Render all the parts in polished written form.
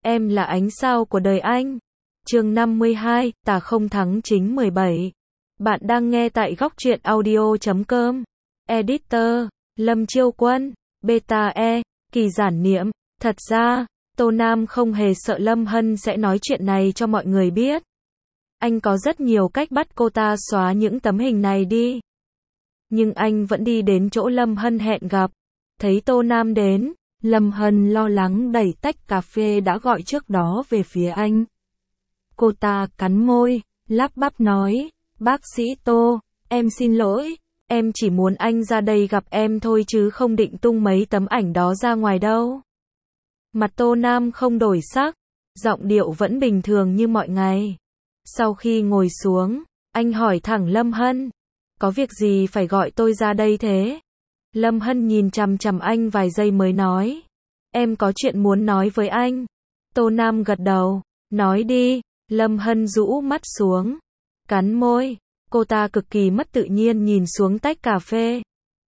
Em là ánh sao của đời anh. Chương 52, Tà không thắng chính 17. Bạn đang nghe tại góc truyện audio.com. Editor, Lâm Chiêu Quân, Beta E, Kỳ Giản Niệm. Thật ra, Tô Nam không hề sợ Lâm Hân sẽ nói chuyện này cho mọi người biết. Anh có rất nhiều cách bắt cô ta xóa những tấm hình này đi. Nhưng anh vẫn đi đến chỗ Lâm Hân hẹn gặp. Thấy Tô Nam đến, Lâm Hân lo lắng đẩy tách cà phê đã gọi trước đó về phía anh. Cô ta cắn môi, lắp bắp nói, bác sĩ Tô, em xin lỗi, em chỉ muốn anh ra đây gặp em thôi chứ không định tung mấy tấm ảnh đó ra ngoài đâu. Mặt Tô Nam không đổi sắc, giọng điệu vẫn bình thường như mọi ngày. Sau khi ngồi xuống, anh hỏi thẳng Lâm Hân, có việc gì phải gọi tôi ra đây thế? Lâm Hân nhìn chằm chằm anh vài giây mới nói, em có chuyện muốn nói với anh. Tô Nam gật đầu, nói đi. Lâm Hân rũ mắt xuống, cắn môi, cô ta cực kỳ mất tự nhiên nhìn xuống tách cà phê.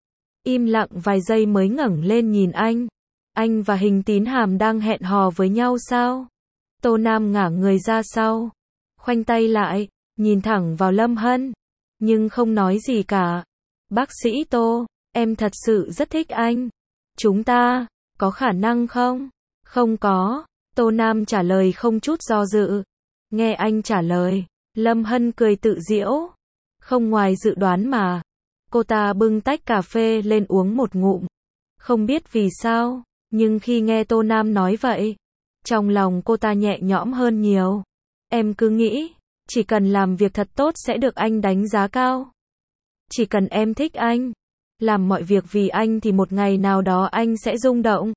Im lặng vài giây mới ngẩng lên nhìn anh. Anh và Hình Tín Hàm đang hẹn hò với nhau sao? Tô Nam ngả người ra sau, khoanh tay lại, nhìn thẳng vào Lâm Hân, nhưng không nói gì cả. Bác sĩ Tô, em thật sự rất thích anh. Chúng ta, có khả năng không? Không có, Tô Nam trả lời không chút do dự. Nghe anh trả lời, Lâm Hân cười tự giễu. Không ngoài dự đoán mà. Cô ta bưng tách cà phê lên uống một ngụm. Không biết vì sao, nhưng khi nghe Tô Nam nói vậy, trong lòng cô ta nhẹ nhõm hơn nhiều. Em cứ nghĩ, chỉ cần làm việc thật tốt sẽ được anh đánh giá cao. Chỉ cần em thích anh, làm mọi việc vì anh thì một ngày nào đó anh sẽ rung động.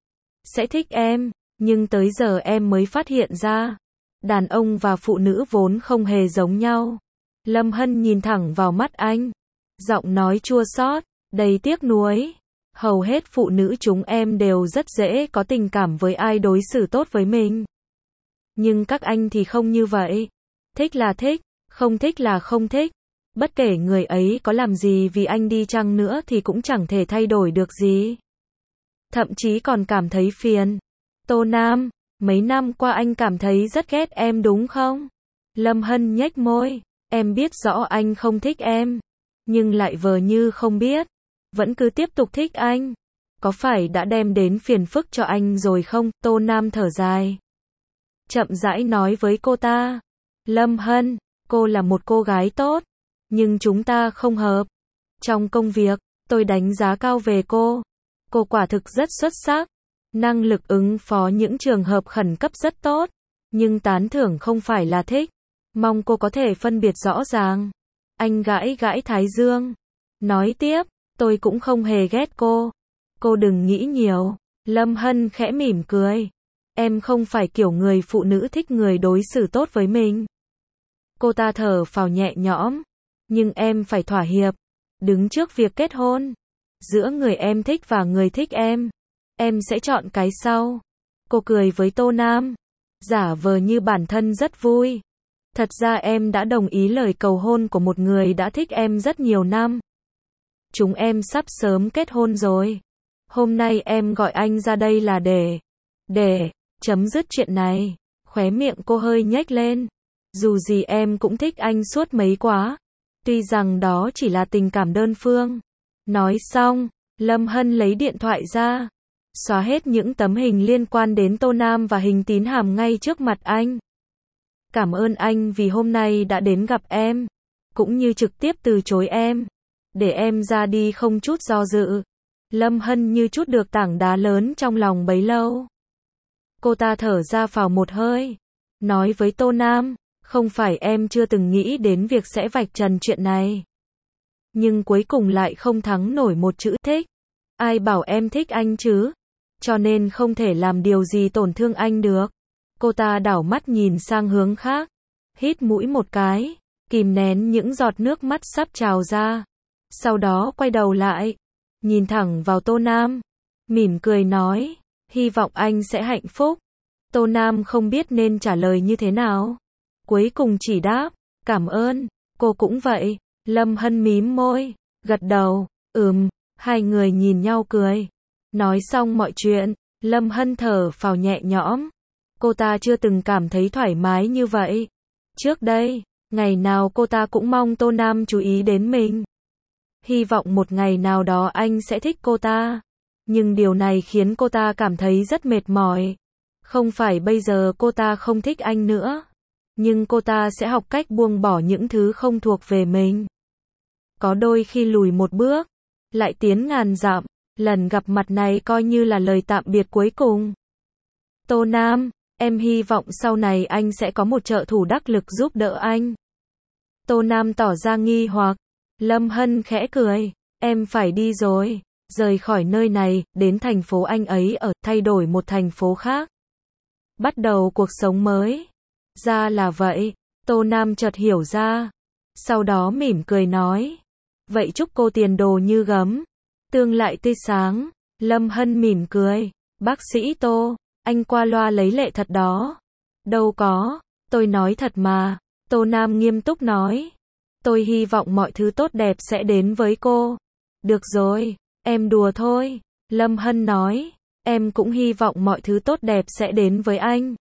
Sẽ thích em, nhưng tới giờ em mới phát hiện ra. Đàn ông và phụ nữ vốn không hề giống nhau. Lâm Hân nhìn thẳng vào mắt anh. Giọng nói chua xót, đầy tiếc nuối. Hầu hết phụ nữ chúng em đều rất dễ có tình cảm với ai đối xử tốt với mình. Nhưng các anh thì không như vậy. Thích là thích, không thích là không thích. Bất kể người ấy có làm gì vì anh đi chăng nữa thì cũng chẳng thể thay đổi được gì. Thậm chí còn cảm thấy phiền. Tô Nam, mấy năm qua anh cảm thấy rất ghét em đúng không? Lâm Hân nhếch môi, em biết rõ anh không thích em, nhưng lại vờ như không biết, vẫn cứ tiếp tục thích anh. Có phải đã đem đến phiền phức cho anh rồi không? Tô Nam thở dài, chậm rãi nói với cô ta, Lâm Hân, cô là một cô gái tốt, nhưng chúng ta không hợp. Trong công việc, tôi đánh giá cao về cô. Cô quả thực rất xuất sắc. Năng lực ứng phó những trường hợp khẩn cấp rất tốt, nhưng tán thưởng không phải là thích. Mong cô có thể phân biệt rõ ràng. Anh gãi gãi thái dương, nói tiếp, tôi cũng không hề ghét cô. Cô đừng nghĩ nhiều. Lâm Hân khẽ mỉm cười. Em không phải kiểu người phụ nữ thích người đối xử tốt với mình. Cô ta thở phào nhẹ nhõm. Nhưng em phải thỏa hiệp. Đứng trước việc kết hôn, giữa người em thích và người thích em sẽ chọn cái sau. Cô cười với Tô Nam, giả vờ như bản thân rất vui. Thật ra em đã đồng ý lời cầu hôn của một người đã thích em rất nhiều năm. Chúng em sắp sớm kết hôn rồi. Hôm nay em gọi anh ra đây là để chấm dứt chuyện này. Khóe miệng cô hơi nhếch lên. Dù gì em cũng thích anh suốt mấy quá. Tuy rằng đó chỉ là tình cảm đơn phương. Nói xong, Lâm Hân lấy điện thoại ra, xóa hết những tấm hình liên quan đến Tô Nam và Hình Tín Hàm ngay trước mặt anh. Cảm ơn anh vì hôm nay đã đến gặp em, cũng như trực tiếp từ chối em, để em ra đi không chút do dự. Lâm Hân như trút được tảng đá lớn trong lòng bấy lâu. Cô ta thở ra phào một hơi, nói với Tô Nam, không phải em chưa từng nghĩ đến việc sẽ vạch trần chuyện này. Nhưng cuối cùng lại không thắng nổi một chữ thích. Ai bảo em thích anh chứ? Cho nên không thể làm điều gì tổn thương anh được. Cô ta đảo mắt nhìn sang hướng khác, hít mũi một cái, kìm nén những giọt nước mắt sắp trào ra. Sau đó quay đầu lại, nhìn thẳng vào Tô Nam, mỉm cười nói, hy vọng anh sẽ hạnh phúc. Tô Nam không biết nên trả lời như thế nào. Cuối cùng chỉ đáp, cảm ơn, cô cũng vậy. Lâm Hân mím môi, gật đầu, hai người nhìn nhau cười. Nói xong mọi chuyện, Lâm Hân thở phào nhẹ nhõm. Cô ta chưa từng cảm thấy thoải mái như vậy. Trước đây, ngày nào cô ta cũng mong Tô Nam chú ý đến mình. Hy vọng một ngày nào đó anh sẽ thích cô ta. Nhưng điều này khiến cô ta cảm thấy rất mệt mỏi. Không phải bây giờ cô ta không thích anh nữa. Nhưng cô ta sẽ học cách buông bỏ những thứ không thuộc về mình. Có đôi khi lùi một bước, lại tiến ngàn dặm. Lần gặp mặt này coi như là lời tạm biệt cuối cùng. Tô Nam, em hy vọng sau này anh sẽ có một trợ thủ đắc lực giúp đỡ anh. Tô Nam tỏ ra nghi hoặc. Lâm Hân khẽ cười. Em phải đi rồi. Rời khỏi nơi này, đến thành phố anh ấy ở, thay đổi một thành phố khác. Bắt đầu cuộc sống mới. Ra là vậy. Tô Nam chợt hiểu ra. Sau đó mỉm cười nói. Vậy chúc cô tiền đồ như gấm. Tương lại tươi sáng. Lâm Hân mỉm cười. Bác sĩ Tô, anh qua loa lấy lệ thật đó. Đâu có, tôi nói thật mà. Tô Nam nghiêm túc nói. Tôi hy vọng mọi thứ tốt đẹp sẽ đến với cô. Được rồi, em đùa thôi. Lâm Hân nói. Em cũng hy vọng mọi thứ tốt đẹp sẽ đến với anh.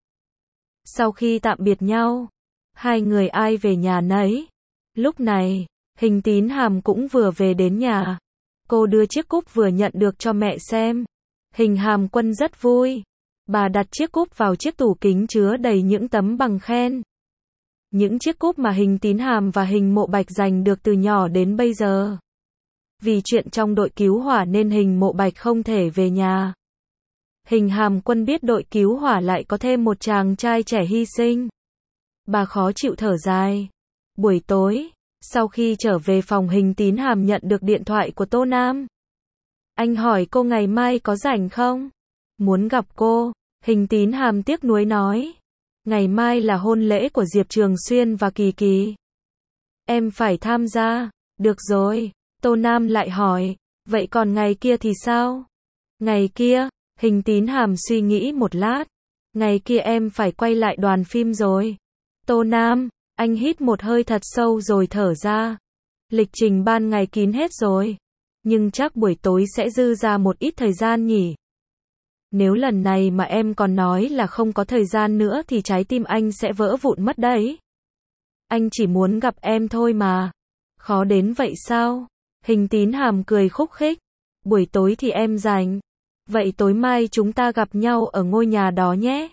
Sau khi tạm biệt nhau, hai người ai về nhà nấy. Lúc này, Hình Tín Hàm cũng vừa về đến nhà. Cô đưa chiếc cúp vừa nhận được cho mẹ xem. Hình Hàm Quân rất vui. Bà đặt chiếc cúp vào chiếc tủ kính chứa đầy những tấm bằng khen. Những chiếc cúp mà Hình Tín Hàm và Hình Mộ Bạch giành được từ nhỏ đến bây giờ. Vì chuyện trong đội cứu hỏa nên Hình Mộ Bạch không thể về nhà. Hình Hàm Quân biết đội cứu hỏa lại có thêm một chàng trai trẻ hy sinh. Bà khó chịu thở dài. Buổi tối, sau khi trở về phòng, Hình Tín Hàm nhận được điện thoại của Tô Nam. Anh hỏi cô ngày mai có rảnh không? Muốn gặp cô. Hình Tín Hàm tiếc nuối nói. Ngày mai là hôn lễ của Diệp Trường Xuyên và Kỳ Kỳ. Em phải tham gia. Được rồi. Tô Nam lại hỏi. Vậy còn ngày kia thì sao? Ngày kia, Hình Tín Hàm suy nghĩ một lát. Ngày kia em phải quay lại đoàn phim rồi. Tô Nam, anh hít một hơi thật sâu rồi thở ra. Lịch trình ban ngày kín hết rồi. Nhưng chắc buổi tối sẽ dư ra một ít thời gian nhỉ. Nếu lần này mà em còn nói là không có thời gian nữa thì trái tim anh sẽ vỡ vụn mất đấy. Anh chỉ muốn gặp em thôi mà. Khó đến vậy sao? Hình Tín Hàm cười khúc khích. Buổi tối thì em rảnh. Vậy tối mai chúng ta gặp nhau ở ngôi nhà đó nhé.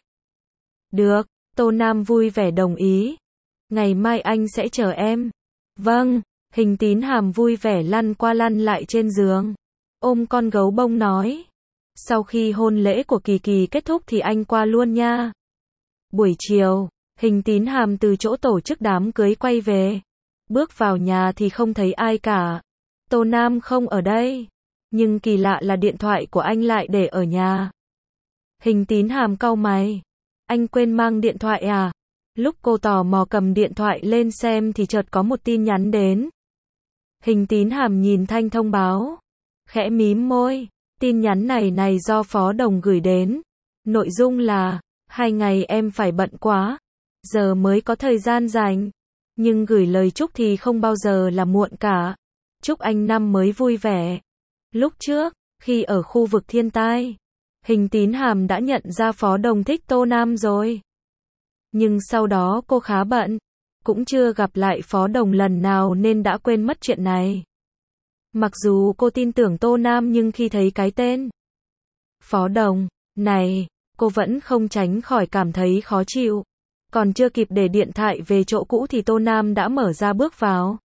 Được, Tô Nam vui vẻ đồng ý. Ngày mai anh sẽ chờ em. Vâng, Hình Tín Hàm vui vẻ lăn qua lăn lại trên giường. Ôm con gấu bông nói. Sau khi hôn lễ của Kỳ Kỳ kết thúc thì anh qua luôn nha. Buổi chiều, Hình Tín Hàm từ chỗ tổ chức đám cưới quay về. Bước vào nhà thì không thấy ai cả. Tô Nam không ở đây. Nhưng kỳ lạ là điện thoại của anh lại để ở nhà. Hình Tín Hàm cau mày. Anh quên mang điện thoại à? Lúc cô tò mò cầm điện thoại lên xem thì chợt có một tin nhắn đến. Hình Tín Hàm nhìn thanh thông báo. Khẽ mím môi. Tin nhắn này do Phó Đồng gửi đến. Nội dung là, 2 ngày em phải bận quá. Giờ mới có thời gian rảnh. Nhưng gửi lời chúc thì không bao giờ là muộn cả. Chúc anh năm mới vui vẻ. Lúc trước, khi ở khu vực thiên tai, Hình Tín Hàm đã nhận ra Phó Đồng thích Tô Nam rồi. Nhưng sau đó cô khá bận, cũng chưa gặp lại Phó Đồng lần nào nên đã quên mất chuyện này. Mặc dù cô tin tưởng Tô Nam nhưng khi thấy cái tên Phó Đồng này, cô vẫn không tránh khỏi cảm thấy khó chịu. Còn chưa kịp để điện thoại về chỗ cũ thì Tô Nam đã mở ra bước vào.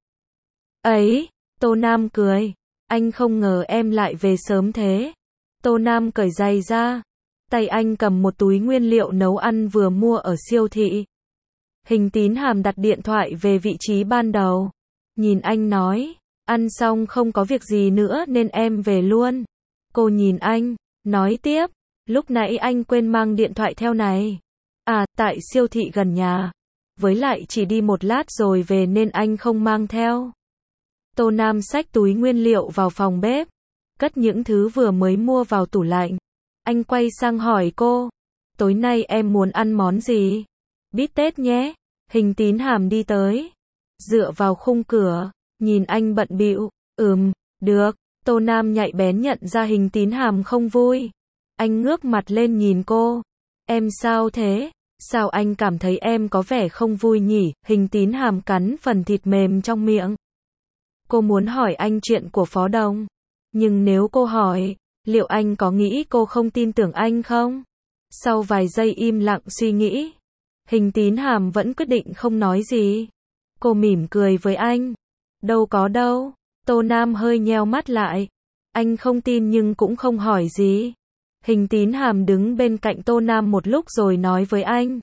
Ấy, Tô Nam cười. Anh không ngờ em lại về sớm thế. Tô Nam cởi giày ra. Tay anh cầm một túi nguyên liệu nấu ăn vừa mua ở siêu thị. Hình Tín Hàm đặt điện thoại về vị trí ban đầu. Nhìn anh nói. Ăn xong không có việc gì nữa nên em về luôn. Cô nhìn anh. Nói tiếp. Lúc nãy anh quên mang điện thoại theo này. À, tại siêu thị gần nhà. Với lại chỉ đi một lát rồi về nên anh không mang theo. Tô Nam xách túi nguyên liệu vào phòng bếp. Cất những thứ vừa mới mua vào tủ lạnh. Anh quay sang hỏi cô. Tối nay em muốn ăn món gì? Bít tết nhé. Hình Tín Hàm đi tới. Dựa vào khung cửa. Nhìn anh bận bịu. Được. Tô Nam nhạy bén nhận ra Hình Tín Hàm không vui. Anh ngước mặt lên nhìn cô. Em sao thế? Sao anh cảm thấy em có vẻ không vui nhỉ? Hình Tín Hàm cắn phần thịt mềm trong miệng. Cô muốn hỏi anh chuyện của Phó Đồng. Nhưng nếu cô hỏi, liệu anh có nghĩ cô không tin tưởng anh không? Sau vài giây im lặng suy nghĩ, Hình Tín Hàm vẫn quyết định không nói gì. Cô mỉm cười với anh. Đâu có đâu. Tô Nam hơi nheo mắt lại. Anh không tin nhưng cũng không hỏi gì. Hình Tín Hàm đứng bên cạnh Tô Nam một lúc rồi nói với anh.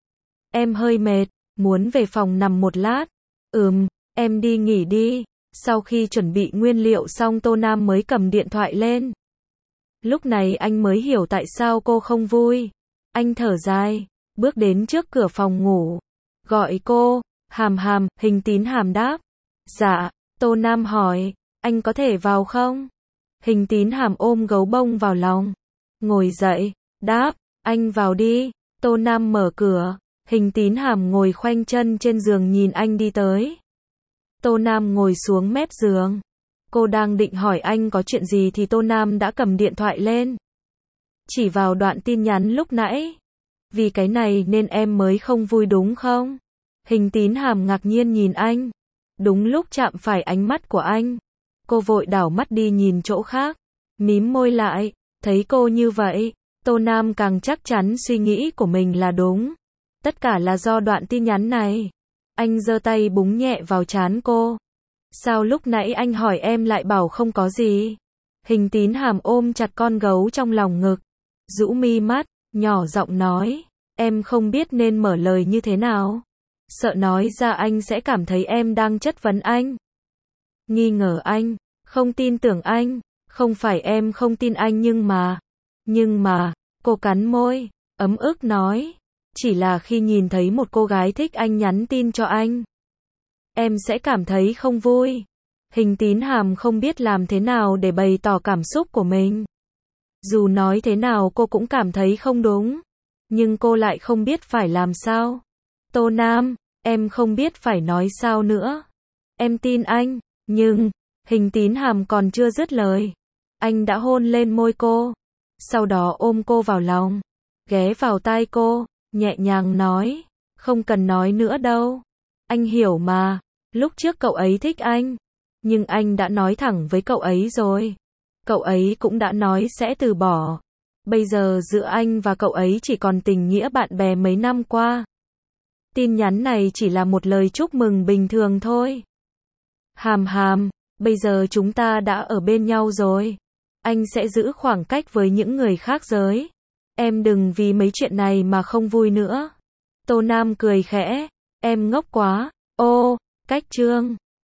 Em hơi mệt, muốn về phòng nằm một lát. Em đi nghỉ đi. Sau khi chuẩn bị nguyên liệu xong Tô Nam mới cầm điện thoại lên. Lúc này anh mới hiểu tại sao cô không vui. Anh thở dài, bước đến trước cửa phòng ngủ. Gọi cô, Hàm Hàm, Hình Tín Hàm đáp. Dạ, Tô Nam hỏi, anh có thể vào không? Hình Tín Hàm ôm gấu bông vào lòng. Ngồi dậy, đáp, anh vào đi. Tô Nam mở cửa, Hình Tín Hàm ngồi khoanh chân trên giường nhìn anh đi tới. Tô Nam ngồi xuống mép giường. Cô đang định hỏi anh có chuyện gì thì Tô Nam đã cầm điện thoại lên. Chỉ vào đoạn tin nhắn lúc nãy. Vì cái này nên em mới không vui đúng không? Hình Tín Hàm ngạc nhiên nhìn anh. Đúng lúc chạm phải ánh mắt của anh. Cô vội đảo mắt đi nhìn chỗ khác. Mím môi lại. Thấy cô như vậy, Tô Nam càng chắc chắn suy nghĩ của mình là đúng. Tất cả là do đoạn tin nhắn này. Anh giơ tay búng nhẹ vào trán cô. Sao lúc nãy anh hỏi em lại bảo không có gì? Hình Tín Hàm ôm chặt con gấu trong lòng ngực. Rũ mi mắt, nhỏ giọng nói. Em không biết nên mở lời như thế nào. Sợ nói ra anh sẽ cảm thấy em đang chất vấn anh. Nghi ngờ anh, không tin tưởng anh. Không phải em không tin anh nhưng mà, cô cắn môi, ấm ức nói. Chỉ là khi nhìn thấy một cô gái thích anh nhắn tin cho anh, em sẽ cảm thấy không vui. Hình Tín Hàm không biết làm thế nào để bày tỏ cảm xúc của mình. Dù nói thế nào cô cũng cảm thấy không đúng. Nhưng cô lại không biết phải làm sao. Tô Nam, em không biết phải nói sao nữa. Em tin anh, nhưng... Hình Tín Hàm còn chưa dứt lời. Anh đã hôn lên môi cô. Sau đó ôm cô vào lòng. Ghé vào tai cô, nhẹ nhàng nói. Không cần nói nữa đâu. Anh hiểu mà. Lúc trước cậu ấy thích anh. Nhưng anh đã nói thẳng với cậu ấy rồi. Cậu ấy cũng đã nói sẽ từ bỏ. Bây giờ giữa anh và cậu ấy chỉ còn tình nghĩa bạn bè mấy năm qua. Tin nhắn này chỉ là một lời chúc mừng bình thường thôi. Hàm Hàm, bây giờ chúng ta đã ở bên nhau rồi. Anh sẽ giữ khoảng cách với những người khác giới. Em đừng vì mấy chuyện này mà không vui nữa. Tô Nam cười khẽ. Em ngốc quá. Ô, cách chương.